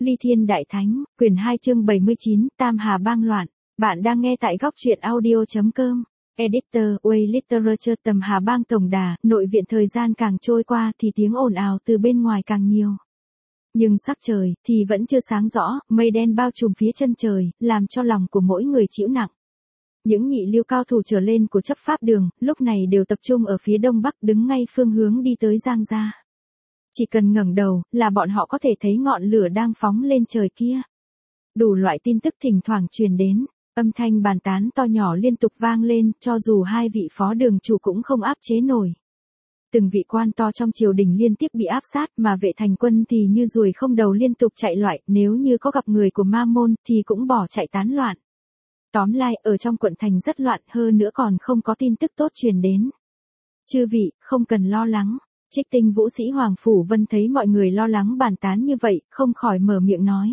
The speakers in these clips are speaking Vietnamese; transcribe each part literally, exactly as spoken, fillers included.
Ly Thiên Đại Thánh, quyển hai chương bảy mươi chín, Tam Hà Bang Loạn. Bạn đang nghe tại góc truyện audio.com. Editor, Way Literature. Tầm Hà Bang tổng đà, nội viện. Thời gian càng trôi qua thì tiếng ồn ào từ bên ngoài càng nhiều. Nhưng sắc trời thì vẫn chưa sáng rõ, mây đen bao trùm phía chân trời, làm cho lòng của mỗi người chịu nặng. Những nhị lưu cao thủ trở lên của chấp pháp đường, lúc này đều tập trung ở phía đông bắc, đứng ngay phương hướng đi tới Giang Gia. Chỉ cần ngẩng đầu, là bọn họ có thể thấy ngọn lửa đang phóng lên trời kia. Đủ loại tin tức thỉnh thoảng truyền đến, âm thanh bàn tán to nhỏ liên tục vang lên, cho dù hai vị phó đường chủ cũng không áp chế nổi. Từng vị quan to trong triều đình liên tiếp bị áp sát, mà vệ thành quân thì như ruồi không đầu liên tục chạy loại, nếu như có gặp người của ma môn thì cũng bỏ chạy tán loạn. Tóm lại, ở trong quận thành rất loạn, hơn nữa còn không có tin tức tốt truyền đến. Chư vị, không cần lo lắng. Trích Tinh Vũ Sĩ Hoàng Phủ Vân thấy mọi người lo lắng bàn tán như vậy, không khỏi mở miệng nói.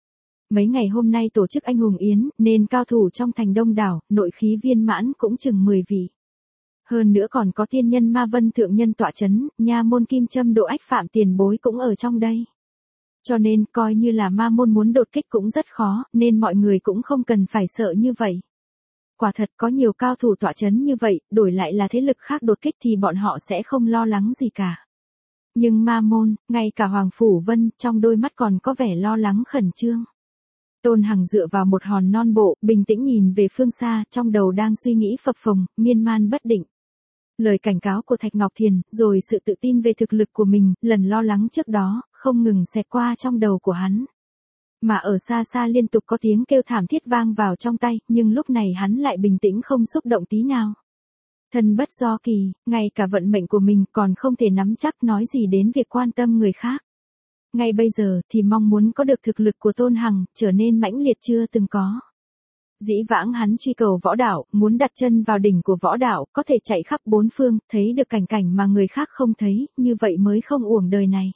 Mấy ngày hôm nay tổ chức anh hùng yến, nên cao thủ trong thành đông đảo, nội khí viên mãn cũng chừng mười vị. Hơn nữa còn có tiên nhân Ma Vân thượng nhân tọa chấn, nha môn Kim Châm Độ Ách Phạm tiền bối cũng ở trong đây. Cho nên, coi như là ma môn muốn đột kích cũng rất khó, nên mọi người cũng không cần phải sợ như vậy. Quả thật có nhiều cao thủ tọa chấn như vậy, đổi lại là thế lực khác đột kích thì bọn họ sẽ không lo lắng gì cả. Nhưng ma môn, ngay cả Hoàng Phủ Vân, trong đôi mắt còn có vẻ lo lắng khẩn trương. Tôn Hằng dựa vào một hòn non bộ, bình tĩnh nhìn về phương xa, trong đầu đang suy nghĩ phập phồng, miên man bất định. Lời cảnh cáo của Thạch Ngọc Thiền, rồi sự tự tin về thực lực của mình, lần lo lắng trước đó, không ngừng xẹt qua trong đầu của hắn. Mà ở xa xa liên tục có tiếng kêu thảm thiết vang vào trong tay, nhưng lúc này hắn lại bình tĩnh không xúc động tí nào. Thân bất do kỳ, ngay cả vận mệnh của mình còn không thể nắm chắc, nói gì đến việc quan tâm người khác. Ngay bây giờ thì mong muốn có được thực lực của Tôn Hằng, trở nên mãnh liệt chưa từng có. Dĩ vãng hắn truy cầu võ đạo, muốn đặt chân vào đỉnh của võ đạo, có thể chạy khắp bốn phương, thấy được cảnh cảnh mà người khác không thấy, như vậy mới không uổng đời này.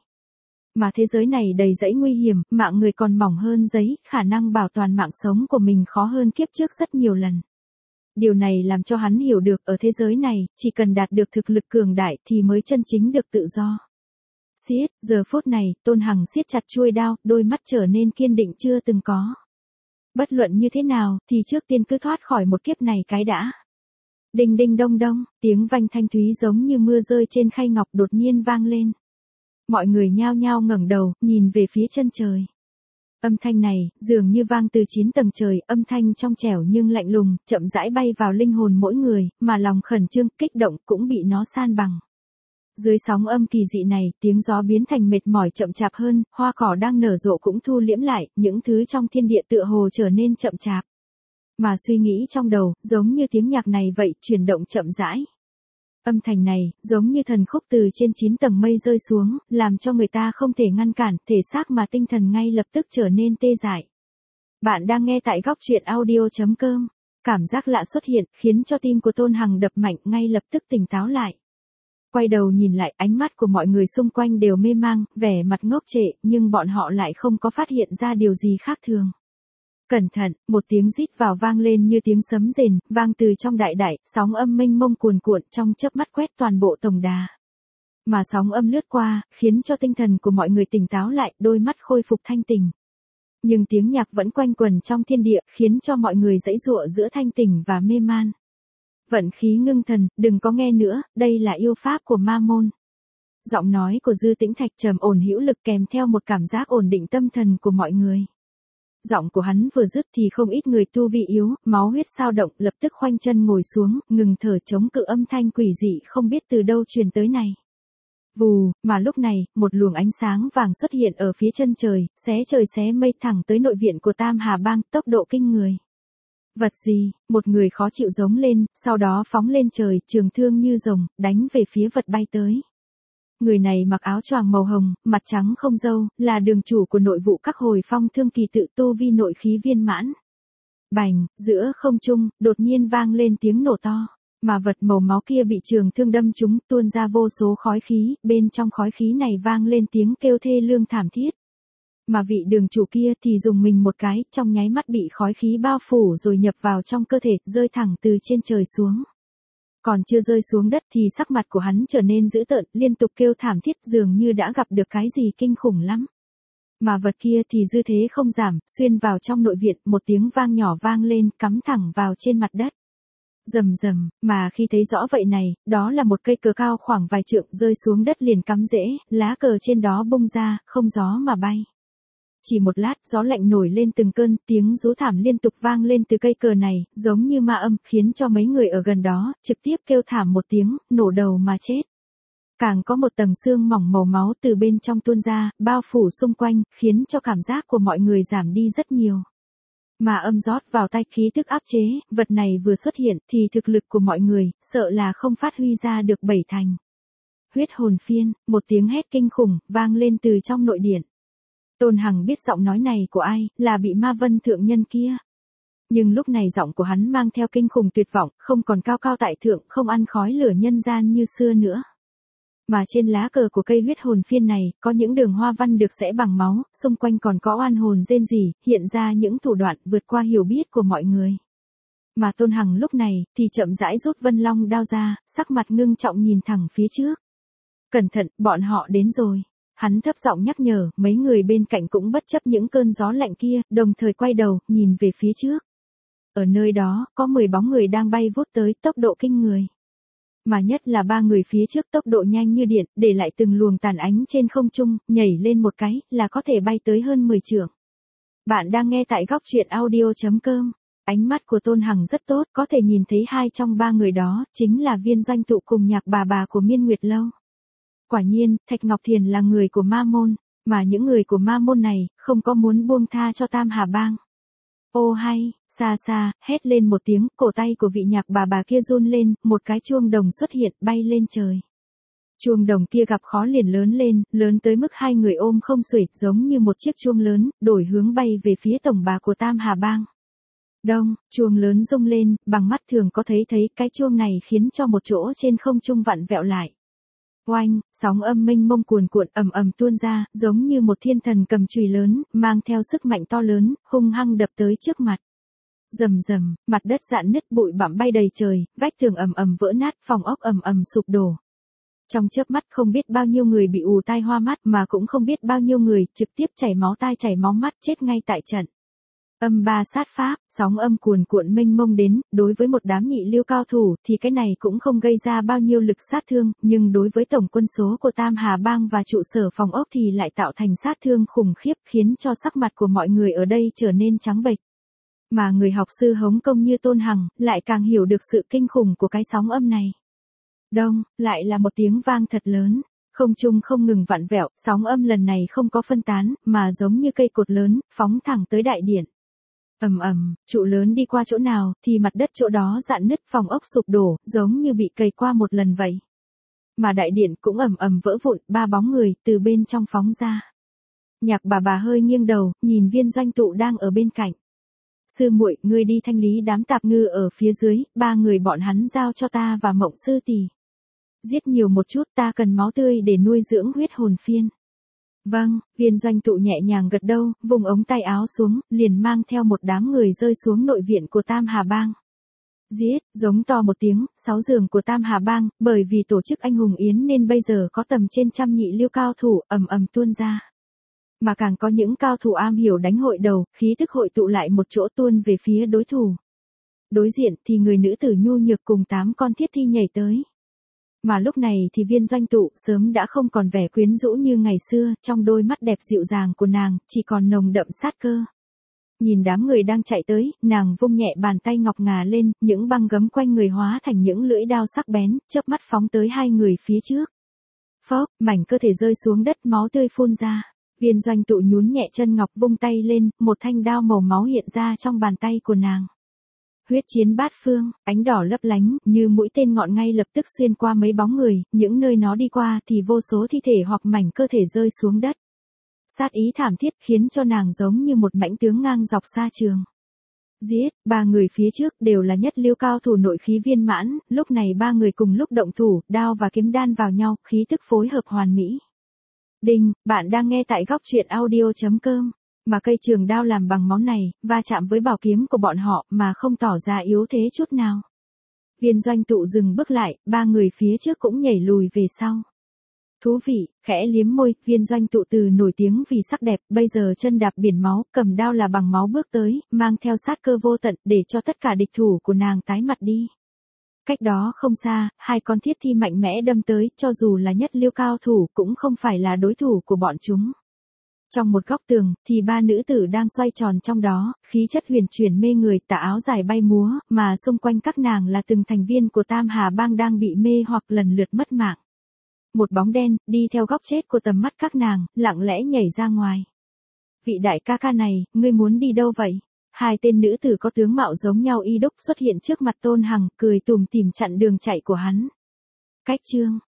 Mà thế giới này đầy rẫy nguy hiểm, mạng người còn mỏng hơn giấy, khả năng bảo toàn mạng sống của mình khó hơn kiếp trước rất nhiều lần. Điều này làm cho hắn hiểu được ở thế giới này, chỉ cần đạt được thực lực cường đại thì mới chân chính được tự do. Siết, giờ phút này, Tôn Hằng siết chặt chuôi đao, đôi mắt trở nên kiên định chưa từng có. Bất luận như thế nào, thì trước tiên cứ thoát khỏi một kiếp này cái đã. Đinh đinh đông đông, tiếng vang thanh thúy giống như mưa rơi trên khay ngọc đột nhiên vang lên. Mọi người nhao nhao ngẩng đầu, nhìn về phía chân trời. Âm thanh này, dường như vang từ chín tầng trời, âm thanh trong trẻo nhưng lạnh lùng, chậm rãi bay vào linh hồn mỗi người, mà lòng khẩn trương, kích động cũng bị nó san bằng. Dưới sóng âm kỳ dị này, tiếng gió biến thành mệt mỏi chậm chạp hơn, hoa cỏ đang nở rộ cũng thu liễm lại, những thứ trong thiên địa tựa hồ trở nên chậm chạp. Mà suy nghĩ trong đầu, giống như tiếng nhạc này vậy, chuyển động chậm rãi. Âm thanh này, giống như thần khúc từ trên chín tầng mây rơi xuống, làm cho người ta không thể ngăn cản, thể xác mà tinh thần ngay lập tức trở nên tê dại. Bạn đang nghe tại góc truyện audio.com. Cảm giác lạ xuất hiện, khiến cho tim của Tôn Hằng đập mạnh, ngay lập tức tỉnh táo lại. Quay đầu nhìn lại, ánh mắt của mọi người xung quanh đều mê mang, vẻ mặt ngốc trệ, nhưng bọn họ lại không có phát hiện ra điều gì khác thường. Cẩn thận, một tiếng rít vào vang lên như tiếng sấm rền, vang từ trong đại đại, sóng âm mênh mông cuồn cuộn trong chớp mắt quét toàn bộ tổng đà. Mà sóng âm lướt qua, khiến cho tinh thần của mọi người tỉnh táo lại, đôi mắt khôi phục thanh tỉnh. Nhưng tiếng nhạc vẫn quanh quẩn trong thiên địa, khiến cho mọi người giãy giụa giữa thanh tỉnh và mê man. Vận khí ngưng thần, đừng có nghe nữa, đây là yêu pháp của ma môn. Giọng nói của Dư Tĩnh Thạch trầm ổn hữu lực kèm theo một cảm giác ổn định tâm thần của mọi người. Giọng của hắn vừa dứt thì không ít người tu vi yếu, máu huyết sao động, lập tức khoanh chân ngồi xuống, ngừng thở chống cự âm thanh quỷ dị không biết từ đâu truyền tới này. Vù, mà lúc này, một luồng ánh sáng vàng xuất hiện ở phía chân trời, xé trời xé mây thẳng tới nội viện của Tam Hà Bang, tốc độ kinh người. Vật gì, một người khó chịu giống lên, sau đó phóng lên trời, trường thương như rồng, đánh về phía vật bay tới. Người này mặc áo choàng màu hồng, mặt trắng không râu, là đường chủ của nội vụ các hồi phong thương kỳ tự tu vi nội khí viên mãn. Bành, giữa không trung, đột nhiên vang lên tiếng nổ to, mà vật màu máu kia bị trường thương đâm trúng, tuôn ra vô số khói khí, bên trong khói khí này vang lên tiếng kêu thê lương thảm thiết. Mà vị đường chủ kia thì dùng mình một cái, trong nháy mắt bị khói khí bao phủ rồi nhập vào trong cơ thể, rơi thẳng từ trên trời xuống. Còn chưa rơi xuống đất thì sắc mặt của hắn trở nên dữ tợn, liên tục kêu thảm thiết dường như đã gặp được cái gì kinh khủng lắm. Mà vật kia thì dư thế không giảm, xuyên vào trong nội viện, một tiếng vang nhỏ vang lên, cắm thẳng vào trên mặt đất. Rầm rầm, mà khi thấy rõ vậy này, đó là một cây cờ cao khoảng vài trượng rơi xuống đất liền cắm rễ, lá cờ trên đó bung ra, không gió mà bay. Chỉ một lát, gió lạnh nổi lên từng cơn, tiếng rú thảm liên tục vang lên từ cây cờ này, giống như ma âm, khiến cho mấy người ở gần đó, trực tiếp kêu thảm một tiếng, nổ đầu mà chết. Càng có một tầng xương mỏng màu máu từ bên trong tuôn ra, bao phủ xung quanh, khiến cho cảm giác của mọi người giảm đi rất nhiều. Mà âm rót vào tay khí tức áp chế, vật này vừa xuất hiện thì thực lực của mọi người, sợ là không phát huy ra được bảy thành. Huyết hồn phiên, một tiếng hét kinh khủng, vang lên từ trong nội điện. Tôn Hằng biết giọng nói này của ai, là bị ma vân thượng nhân kia. Nhưng lúc này giọng của hắn mang theo kinh khủng tuyệt vọng, không còn cao cao tại thượng, không ăn khói lửa nhân gian như xưa nữa. Mà trên lá cờ của cây huyết hồn phiên này, có những đường hoa văn được sẽ bằng máu, xung quanh còn có oan hồn rên rỉ, hiện ra những thủ đoạn vượt qua hiểu biết của mọi người. Mà Tôn Hằng lúc này, thì chậm rãi rút vân long đao ra, sắc mặt ngưng trọng nhìn thẳng phía trước. Cẩn thận, bọn họ đến rồi. Hắn thấp giọng nhắc nhở, mấy người bên cạnh cũng bất chấp những cơn gió lạnh kia, đồng thời quay đầu, nhìn về phía trước. Ở nơi đó, có mười bóng người đang bay vút tới, tốc độ kinh người. Mà nhất là ba người phía trước tốc độ nhanh như điện, để lại từng luồng tàn ánh trên không trung, nhảy lên một cái, là có thể bay tới hơn mười trượng. Bạn đang nghe tại góc truyện audio chấm com. Ánh mắt của Tôn Hằng rất tốt, có thể nhìn thấy hai trong ba người đó, chính là Viên Doanh Tụ cùng Nhạc Bà Bà của Miên Nguyệt Lâu. Quả nhiên, Thạch Ngọc Thiền là người của ma môn, mà những người của ma môn này, không có muốn buông tha cho Tam Hà Bang. Ô hay, xa xa, hét lên một tiếng, cổ tay của vị Nhạc Bà Bà kia run lên, một cái chuông đồng xuất hiện, bay lên trời. Chuông đồng kia gặp khó liền lớn lên, lớn tới mức hai người ôm không xuể, giống như một chiếc chuông lớn, đổi hướng bay về phía tổng bà của Tam Hà Bang. Đông, chuông lớn rung lên, bằng mắt thường có thấy thấy cái chuông này khiến cho một chỗ trên không trung vặn vẹo lại. Oanh, sóng âm mênh mông cuồn cuộn ầm ầm tuôn ra, giống như một thiên thần cầm chùy lớn, mang theo sức mạnh to lớn, hung hăng đập tới trước mặt. Rầm rầm, mặt đất rạn nứt, bụi bặm bay đầy trời, vách tường ầm ầm vỡ nát, phòng ốc ầm ầm sụp đổ. Trong chớp mắt không biết bao nhiêu người bị ù tai hoa mắt, mà cũng không biết bao nhiêu người trực tiếp chảy máu tai chảy máu mắt, chết ngay tại trận. Âm ba sát pháp, sóng âm cuồn cuộn mênh mông đến, đối với một đám nhị lưu cao thủ thì cái này cũng không gây ra bao nhiêu lực sát thương, nhưng đối với tổng quân số của Tam Hà Bang và trụ sở phòng ốc thì lại tạo thành sát thương khủng khiếp, khiến cho sắc mặt của mọi người ở đây trở nên trắng bệch. Mà người học sư Hống Công như Tôn Hằng, lại càng hiểu được sự kinh khủng của cái sóng âm này. Đông, lại là một tiếng vang thật lớn. Không trung không ngừng vặn vẹo, sóng âm lần này không có phân tán, mà giống như cây cột lớn, phóng thẳng tới đại điện. Ầm ầm, trụ lớn đi qua chỗ nào, thì mặt đất chỗ đó rạn nứt, phòng ốc sụp đổ, giống như bị cày qua một lần vậy. Mà đại điện cũng ầm ầm vỡ vụn, ba bóng người từ bên trong phóng ra. Nhạc Bà Bà hơi nghiêng đầu, nhìn Viên Doanh Tụ đang ở bên cạnh. Sư muội, ngươi đi thanh lý đám tạp ngư ở phía dưới, ba người bọn hắn giao cho ta và Mộng sư tỷ. Giết nhiều một chút, ta cần máu tươi để nuôi dưỡng huyết hồn phiên. Vâng, Viên Doanh Tụ nhẹ nhàng gật đầu, vùng ống tay áo xuống, liền mang theo một đám người rơi xuống nội viện của Tam Hà Bang. Giết, giống to một tiếng, sáu giường của Tam Hà Bang, bởi vì tổ chức anh hùng yến nên bây giờ có tầm trên trăm nhị lưu cao thủ, ầm ầm tuôn ra. Mà càng có những cao thủ am hiểu đánh hội đầu, khí tức hội tụ lại một chỗ tuôn về phía đối thủ. Đối diện thì người nữ tử nhu nhược cùng tám con thiết thi nhảy tới. Mà lúc này thì Viên Doanh Tụ sớm đã không còn vẻ quyến rũ như ngày xưa, trong đôi mắt đẹp dịu dàng của nàng, chỉ còn nồng đậm sát cơ. Nhìn đám người đang chạy tới, nàng vung nhẹ bàn tay ngọc ngà lên, những băng gấm quanh người hóa thành những lưỡi đao sắc bén, chớp mắt phóng tới hai người phía trước. Phốc, mảnh cơ thể rơi xuống đất, máu tươi phun ra. Viên Doanh Tụ nhún nhẹ chân ngọc vung tay lên, một thanh đao màu máu hiện ra trong bàn tay của nàng. Huyết chiến bát phương, ánh đỏ lấp lánh, như mũi tên ngọn ngay lập tức xuyên qua mấy bóng người, những nơi nó đi qua thì vô số thi thể hoặc mảnh cơ thể rơi xuống đất. Sát ý thảm thiết khiến cho nàng giống như một mãnh tướng ngang dọc xa trường. Giết, ba người phía trước đều là nhất lưu cao thủ nội khí viên mãn, lúc này ba người cùng lúc động thủ, đao và kiếm đan vào nhau, khí tức phối hợp hoàn mỹ. Đinh, bạn đang nghe tại góc truyện audio chấm com. Mà cây trường đao làm bằng máu này, va chạm với bảo kiếm của bọn họ mà không tỏ ra yếu thế chút nào. Viên Doanh Tụ dừng bước lại, ba người phía trước cũng nhảy lùi về sau. Thú vị, khẽ liếm môi, viên doanh tụ từ nổi tiếng vì sắc đẹp, bây giờ chân đạp biển máu, cầm đao là bằng máu bước tới, mang theo sát cơ vô tận, để cho tất cả địch thủ của nàng tái mặt đi. Cách đó không xa, hai con thiết thi mạnh mẽ đâm tới, cho dù là nhất lưu cao thủ cũng không phải là đối thủ của bọn chúng. Trong một góc tường, thì ba nữ tử đang xoay tròn trong đó, khí chất huyền chuyển mê người, tà áo dài bay múa, mà xung quanh các nàng là từng thành viên của Tam Hà Bang đang bị mê hoặc lần lượt mất mạng. Một bóng đen, đi theo góc chết của tầm mắt các nàng, lặng lẽ nhảy ra ngoài. Vị đại ca ca này, ngươi muốn đi đâu vậy? Hai tên nữ tử có tướng mạo giống nhau y đúc xuất hiện trước mặt Tôn Hằng, cười tủm tỉm chặn đường chạy của hắn. Cách chương